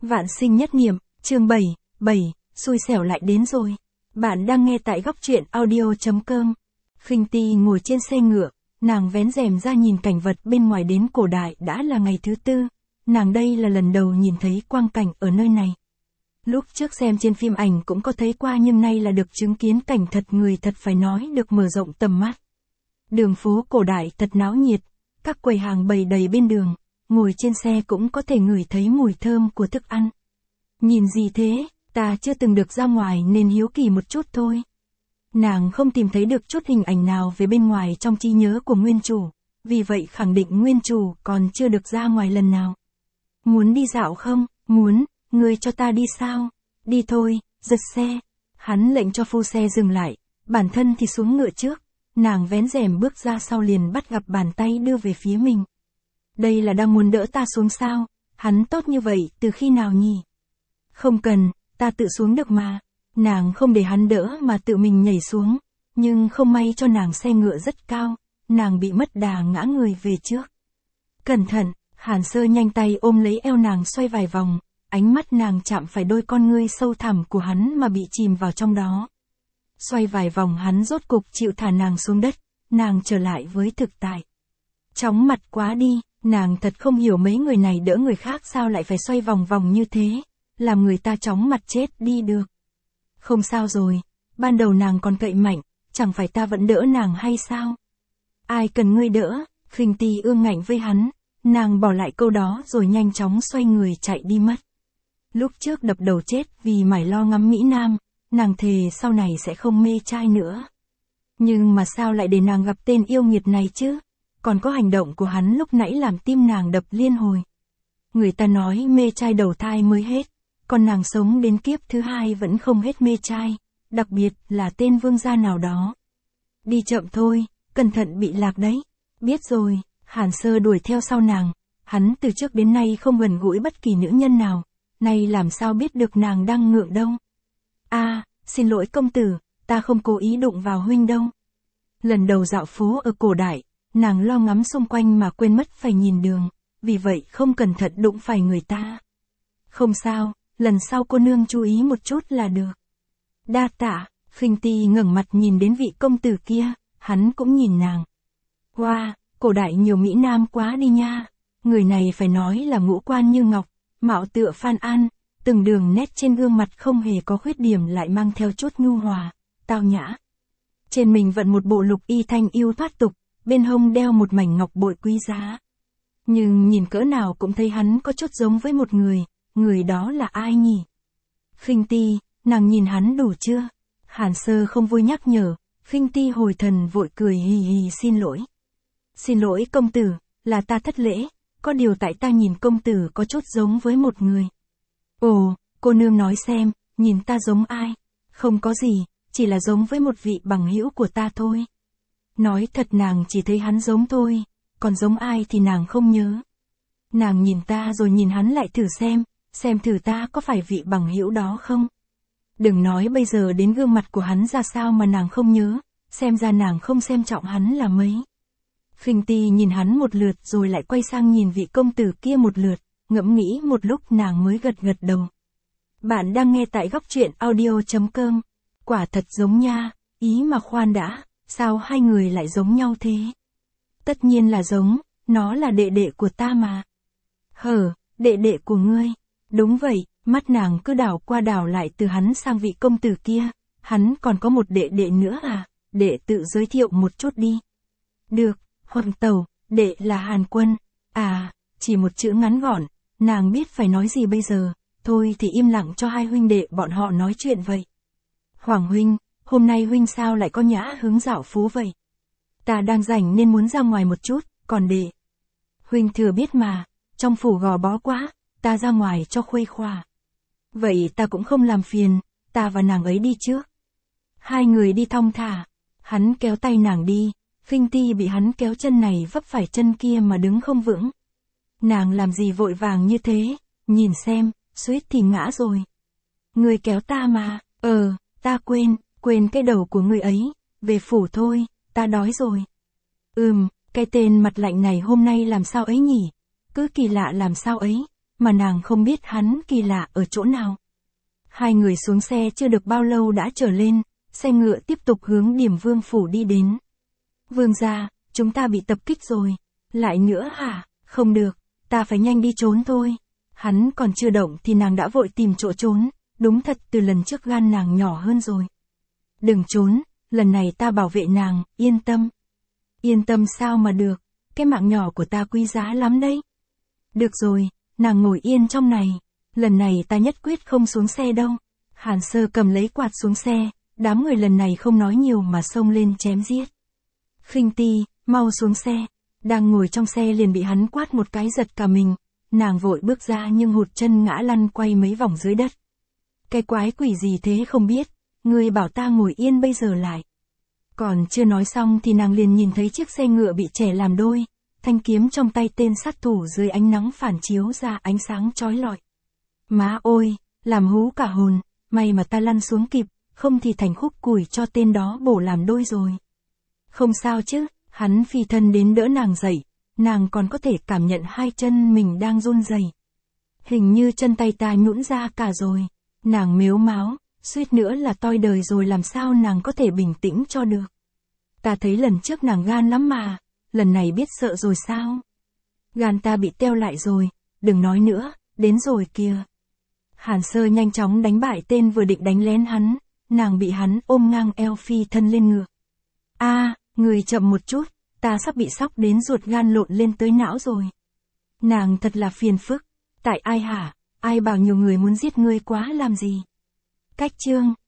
Vạn sinh nhất niệm, chương 7, xui xẻo lại đến rồi. Bạn đang nghe tại góc truyện audio.com. Khinh Ti ngồi trên xe ngựa, nàng vén rèm ra nhìn cảnh vật bên ngoài. Đến cổ đại đã là ngày thứ tư, nàng đây là lần đầu nhìn thấy quang cảnh ở nơi này. Lúc trước xem trên phim ảnh cũng có thấy qua, nhưng nay là được chứng kiến cảnh thật, người thật phải nói được mở rộng tầm mắt. Đường phố cổ đại thật náo nhiệt, các quầy hàng bày đầy bên đường, ngồi trên xe cũng có thể ngửi thấy mùi thơm của thức ăn. Nhìn gì thế, ta chưa từng được ra ngoài nên hiếu kỳ một chút thôi. Nàng không tìm thấy được chút hình ảnh nào về bên ngoài trong trí nhớ của nguyên chủ, vì vậy khẳng định nguyên chủ còn chưa được ra ngoài lần nào. Muốn đi dạo không? Muốn, ngươi cho ta đi sao? Đi thôi, giật xe. Hắn lệnh cho phu xe dừng lại, bản thân thì xuống ngựa trước. Nàng vén rèm bước ra sau liền bắt gặp bàn tay đưa về phía mình. Đây là đang muốn đỡ ta xuống sao? Hắn tốt như vậy từ khi nào nhỉ? Không cần, ta tự xuống được mà. Nàng không để hắn đỡ mà tự mình nhảy xuống. Nhưng không may cho nàng xe ngựa rất cao, nàng bị mất đà ngã người về trước. Cẩn thận, Hàn Sơ nhanh tay ôm lấy eo nàng xoay vài vòng, ánh mắt nàng chạm phải đôi con ngươi sâu thẳm của hắn mà bị chìm vào trong đó. Xoay vài vòng hắn rốt cục chịu thả nàng xuống đất, nàng trở lại với thực tại. Chóng mặt quá đi, nàng thật không hiểu mấy người này đỡ người khác sao lại phải xoay vòng vòng như thế, làm người ta chóng mặt chết đi được. Không sao rồi, ban đầu nàng còn cậy mạnh, chẳng phải ta vẫn đỡ nàng hay sao? Ai cần ngươi đỡ? Khinh Ti ương ngạnh với hắn, nàng bỏ lại câu đó rồi nhanh chóng xoay người chạy đi mất. Lúc trước đập đầu chết vì mải lo ngắm Mỹ Nam, nàng thề sau này sẽ không mê trai nữa. Nhưng mà sao lại để nàng gặp tên yêu nghiệt này chứ? Còn có hành động của hắn lúc nãy làm tim nàng đập liên hồi. Người ta nói mê trai đầu thai mới hết, còn nàng sống đến kiếp thứ hai vẫn không hết mê trai, đặc biệt là tên vương gia nào đó. Đi chậm thôi, cẩn thận bị lạc đấy. Biết rồi, Hàn Sơ đuổi theo sau nàng, hắn từ trước đến nay không gần gũi bất kỳ nữ nhân nào, nay làm sao biết được nàng đang ngượng đâu. Xin lỗi công tử, ta không cố ý đụng vào huynh đâu. Lần đầu dạo phố ở cổ đại, nàng lo ngắm xung quanh mà quên mất phải nhìn đường, vì vậy không cẩn thận đụng phải người ta. Không sao, lần sau cô nương chú ý một chút là được. Đa tạ. Khinh Ti ngẩng mặt nhìn đến vị công tử kia, hắn cũng nhìn nàng. Wow, cổ đại nhiều Mỹ Nam quá đi nha. Người này phải nói là ngũ quan như ngọc, mạo tựa Phan An, từng đường nét trên gương mặt không hề có khuyết điểm lại mang theo chút nhu hòa, tao nhã. Trên mình vận một bộ lục y thanh yêu thoát tục, bên hông đeo một mảnh ngọc bội quý giá. Nhưng nhìn cỡ nào cũng thấy hắn có chút giống với một người đó là ai nhỉ? Khinh Ti, nàng nhìn hắn đủ chưa? Hàn Sơ không vui nhắc nhở, Khinh Ti hồi thần vội cười hì hì xin lỗi. Xin lỗi công tử, là ta thất lễ, có điều tại ta nhìn công tử có chút giống với một người. Ồ, cô nương nói xem, nhìn ta giống ai? Không có gì, chỉ là giống với một vị bằng hữu của ta thôi. Nói thật nàng chỉ thấy hắn giống thôi, còn giống ai thì nàng không nhớ. Nàng nhìn ta rồi nhìn hắn lại thử xem thử ta có phải vị bằng hữu đó không. Đừng nói bây giờ đến gương mặt của hắn ra sao mà nàng không nhớ, xem ra nàng không xem trọng hắn là mấy. Khinh Ti nhìn hắn một lượt rồi lại quay sang nhìn vị công tử kia một lượt, ngẫm nghĩ một lúc nàng mới gật đầu. Bạn đang nghe tại góc truyện audio.com. Quả thật giống nha, ý mà khoan đã, sao hai người lại giống nhau thế? Tất nhiên là giống, nó là đệ đệ của ta mà. Đệ đệ của ngươi. Đúng vậy, mắt nàng cứ đảo qua đảo lại từ hắn sang vị công tử kia, hắn còn có một đệ đệ nữa à? Đệ tự giới thiệu một chút đi. Được, Hoàng tẩu, đệ là Hàn Quân. Chỉ một chữ ngắn gọn, nàng biết phải nói gì bây giờ, thôi thì im lặng cho hai huynh đệ bọn họ nói chuyện vậy. Hoàng huynh, hôm nay huynh sao lại có nhã hứng dạo phố vậy? Ta đang rảnh nên muốn ra ngoài một chút, còn đệ. Huynh thừa biết mà, trong phủ gò bó quá, ta ra ngoài cho khuây khỏa. Vậy ta cũng không làm phiền, ta và nàng ấy đi trước. Hai người đi thong thả, hắn kéo tay nàng đi, Khinh Ti bị hắn kéo chân này vấp phải chân kia mà đứng không vững. Nàng làm gì vội vàng như thế, nhìn xem, suýt thì ngã rồi. Người kéo ta mà, ta quên cái đầu của người ấy, về phủ thôi, ta đói rồi. Cái tên mặt lạnh này hôm nay làm sao ấy nhỉ, cứ kỳ lạ làm sao ấy, mà nàng không biết hắn kỳ lạ ở chỗ nào. Hai người xuống xe chưa được bao lâu đã trở lên, xe ngựa tiếp tục hướng Điểm Vương phủ đi đến. Vương gia, chúng ta bị tập kích rồi. Lại nữa hả? Không được, ta phải nhanh đi trốn thôi. Hắn còn chưa động thì nàng đã vội tìm chỗ trốn, đúng thật từ lần trước gan nàng nhỏ hơn rồi. Đừng trốn, lần này ta bảo vệ nàng, yên tâm. Yên tâm sao mà được, cái mạng nhỏ của ta quý giá lắm đấy. Được rồi, nàng ngồi yên trong này, lần này ta nhất quyết không xuống xe đâu. Hàn Sơ cầm lấy quạt xuống xe, đám người lần này không nói nhiều mà xông lên chém giết. Khinh Ti, mau xuống xe. Đang ngồi trong xe liền bị hắn quát một cái giật cả mình, nàng vội bước ra nhưng hụt chân ngã lăn quay mấy vòng dưới đất. Cái quái quỷ gì thế không biết, ngươi bảo ta ngồi yên bây giờ lại. Còn chưa nói xong thì nàng liền nhìn thấy chiếc xe ngựa bị chẻ làm đôi, thanh kiếm trong tay tên sát thủ dưới ánh nắng phản chiếu ra ánh sáng chói lọi. Má ôi, làm hú cả hồn, may mà ta lăn xuống kịp, không thì thành khúc củi cho tên đó bổ làm đôi rồi. Không sao chứ, hắn phi thân đến đỡ nàng dậy, nàng còn có thể cảm nhận hai chân mình đang run rẩy. Hình như chân tay ta nhũn ra cả rồi, nàng mếu máo, suýt nữa là toi đời rồi làm sao nàng có thể bình tĩnh cho được. Ta thấy lần trước nàng gan lắm mà, lần này biết sợ rồi sao? Gan ta bị teo lại rồi, đừng nói nữa, đến rồi kìa. Hàn Sơ nhanh chóng đánh bại tên vừa định đánh lén hắn, nàng bị hắn ôm ngang eo phi thân lên ngựa. Người chậm một chút, ta sắp bị sốc đến ruột gan lộn lên tới não rồi. Nàng thật là phiền phức, tại ai hả, ai bảo nhiều người muốn giết ngươi quá làm gì? Cách chương